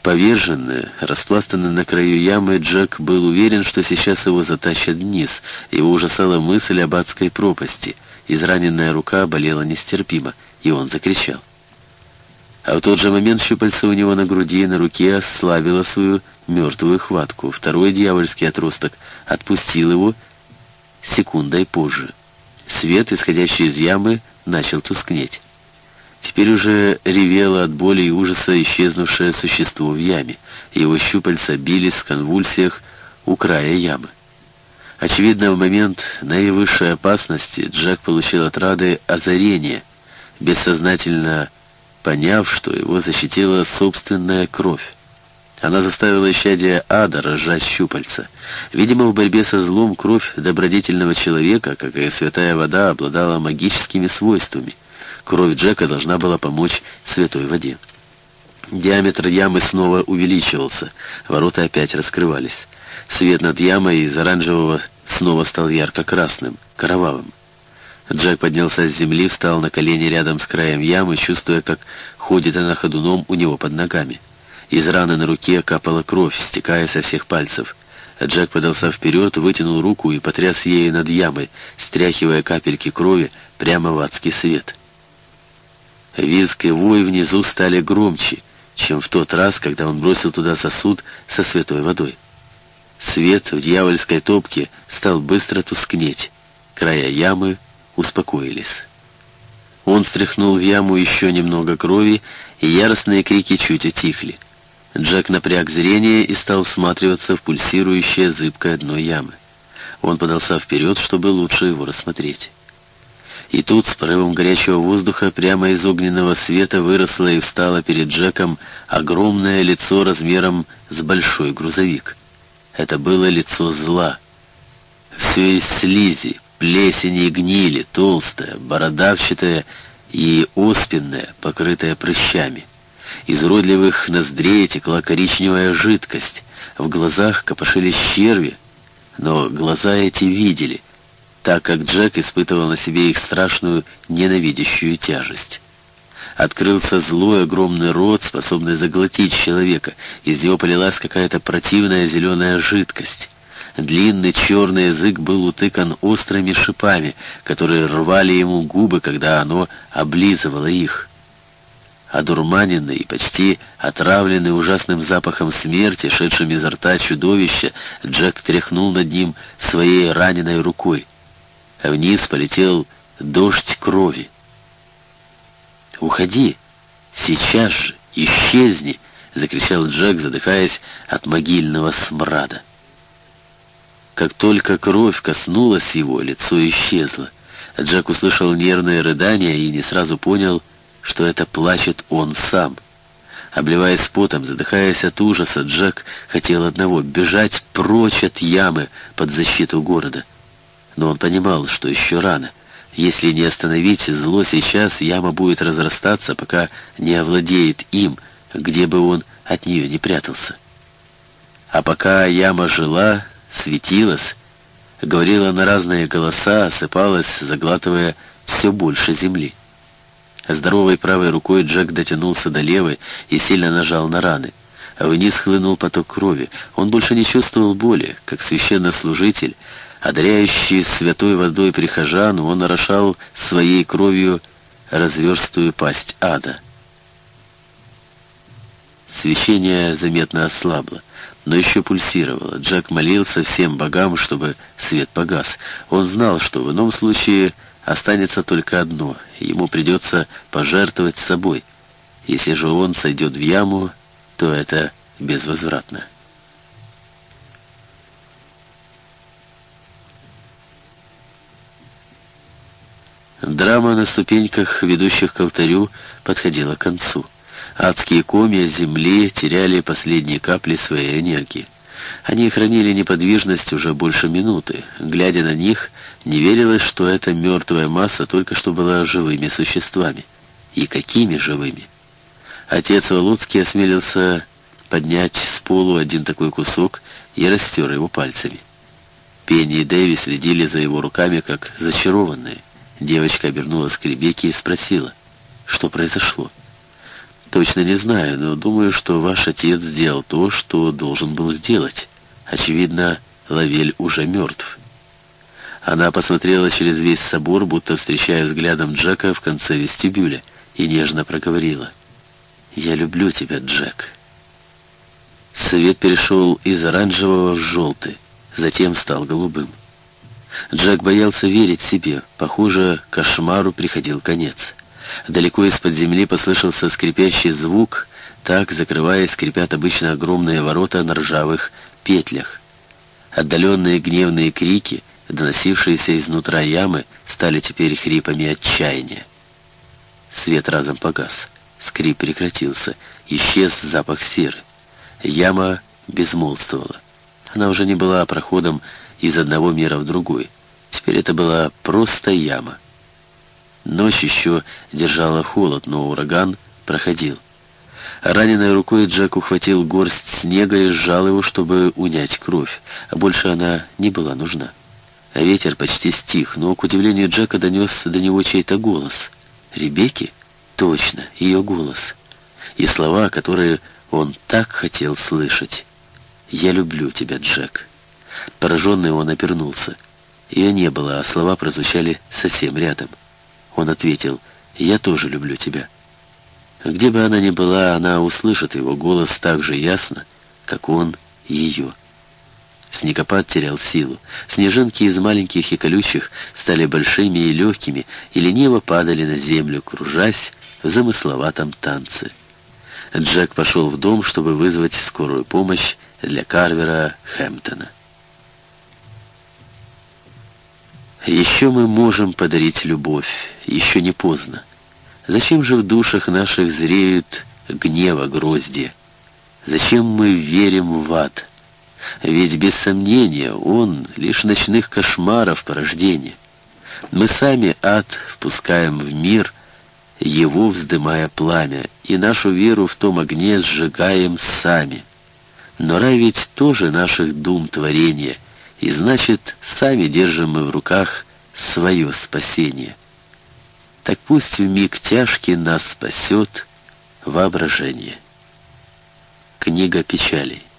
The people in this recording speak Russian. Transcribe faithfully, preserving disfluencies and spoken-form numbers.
Поверженный, распластанный на краю ямы, Джек был уверен, что сейчас его затащат вниз. Его ужасала мысль об адской пропасти. Израненная рука болела нестерпимо, и он закричал. А в тот же момент щупальце у него на груди и на руке ослабило свою мертвую хватку. Второй дьявольский отросток отпустил его секундой позже. Свет, исходящий из ямы, начал тускнеть. Теперь уже ревело от боли и ужаса исчезнувшее существо в яме. Его щупальца бились в конвульсиях у края ямы. Очевидно, в момент наивысшей опасности Джек получил от рады озарение, бессознательно поняв, что его защитила собственная кровь. Она заставила исчадие ада разжать щупальца. Видимо, в борьбе со злом кровь добродетельного человека, как и святая вода, обладала магическими свойствами. Кровь Джека должна была помочь святой воде. Диаметр ямы снова увеличивался. Ворота опять раскрывались. Свет над ямой из оранжевого снова стал ярко-красным, кровавым. Джек поднялся с земли, встал на колени рядом с краем ямы, чувствуя, как ходит она ходуном у него под ногами. Из раны на руке капала кровь, стекая со всех пальцев. Джек подался вперед, вытянул руку и потряс ею над ямой, стряхивая капельки крови прямо в адский свет. Визг и вой внизу стали громче, чем в тот раз, когда он бросил туда сосуд со святой водой. Свет в дьявольской топке стал быстро тускнеть. Края ямы успокоились. Он стряхнул в яму еще немного крови, и яростные крики чуть утихли. Джек напряг зрение и стал всматриваться в пульсирующее зыбкое дно ямы. Он подался вперед, чтобы лучше его рассмотреть. И тут с порывом горячего воздуха прямо из огненного света выросло и встало перед Джеком огромное лицо размером с большой грузовик. Это было лицо зла. Все из слизи, плесени и гнили, толстое, бородавчатое и оспенное, покрытое прыщами. Из уродливых ноздрей текла коричневая жидкость, в глазах копошились черви, но глаза эти видели, так как Джек испытывал на себе их страшную ненавидящую тяжесть. Открылся злой огромный рот, способный заглотить человека. Из него полилась какая-то противная зеленая жидкость. Длинный черный язык был утыкан острыми шипами, которые рвали ему губы, когда оно облизывало их. Одурманенный и почти отравленный ужасным запахом смерти, шедшим изо рта чудовища, Джек тряхнул над ним своей раненой рукой. Вниз полетел дождь крови. «Уходи! Сейчас же! Исчезни!» — закричал Джек, задыхаясь от могильного смрада. Как только кровь коснулась его, лицо исчезло. Джек услышал нервное рыдание и не сразу понял, что это плачет он сам. Обливаясь потом, задыхаясь от ужаса, Джек хотел одного — бежать прочь от ямы под защиту города. Но он понимал, что еще рано. Если не остановить зло сейчас, яма будет разрастаться, пока не овладеет им, где бы он от нее не прятался. А пока яма жила, светилась, говорила на разные голоса, осыпалась, заглатывая все больше земли. Здоровой правой рукой Джек дотянулся до левой и сильно нажал на раны. Вниз хлынул поток крови. Он больше не чувствовал боли. Как священнослужитель, одаряющий святой водой прихожан, он орошал своей кровью разверстую пасть ада. Свечение заметно ослабло, но еще пульсировало. Джек молился всем богам, чтобы свет погас. Он знал, что в ином случае останется только одно — ему придется пожертвовать собой. Если же он сойдет в яму, то это безвозвратно. Драма на ступеньках, ведущих к алтарю, подходила к концу. Адские комья земли теряли последние капли своей энергии. Они хранили неподвижность уже больше минуты. Глядя на них, не верилось, что эта мертвая масса только что была живыми существами. И какими живыми? Отец Володский осмелился поднять с полу один такой кусок и растер его пальцами. Пенни и Дэви следили за его руками, как зачарованные. Девочка обернулась к Ребекке и спросила, что произошло. Точно не знаю, но думаю, что ваш отец сделал то, что должен был сделать. Очевидно, Лавель уже мертв». Она посмотрела через весь собор, будто встречая взглядом Джека в конце вестибюля, и нежно проговорила: «Я люблю тебя, Джек». Свет перешел из оранжевого в желтый, затем стал голубым. Джек боялся верить себе. Похоже, кошмару приходил конец. Далеко из-под земли послышался скрипящий звук. Так, закрываясь, скрипят обычно огромные ворота на ржавых петлях. Отдаленные гневные крики, доносившиеся изнутра ямы, стали теперь хрипами отчаяния. Свет разом погас. Скрип прекратился. Исчез запах серы. Яма безмолвствовала. Она уже не была проходом из одного мира в другой. Теперь это была просто яма. Ночь еще держала холод, но ураган проходил. Раненой рукой Джек ухватил горсть снега и сжал его, чтобы унять кровь, а больше она не была нужна. Ветер почти стих, но, к удивлению Джека, донес до него чей-то голос. Ребекки? Точно, ее голос. И слова, которые он так хотел слышать. «Я люблю тебя, Джек». Пораженный он обернулся. Ее не было, а слова прозвучали совсем рядом. Он ответил: «Я тоже люблю тебя». Где бы она ни была, она услышит его голос так же ясно, как он ее. Снегопад терял силу. Снежинки из маленьких и колючих стали большими и легкими и лениво падали на землю, кружась в замысловатом танце. Джек пошел в дом, чтобы вызвать скорую помощь для Карвера Хэмптона. Еще мы можем подарить любовь, еще не поздно. Зачем же в душах наших зреют гнева грозди? Зачем мы верим в ад? Ведь без сомнения он лишь ночных кошмаров порождение. Мы сами ад впускаем в мир, его вздымая пламя, и нашу веру в том огне сжигаем сами. Но рай ведь тоже наших дум творения, и значит, сами держим мы в руках свое спасение. Так пусть в миг тяжкий нас спасет воображение. Книга печалей.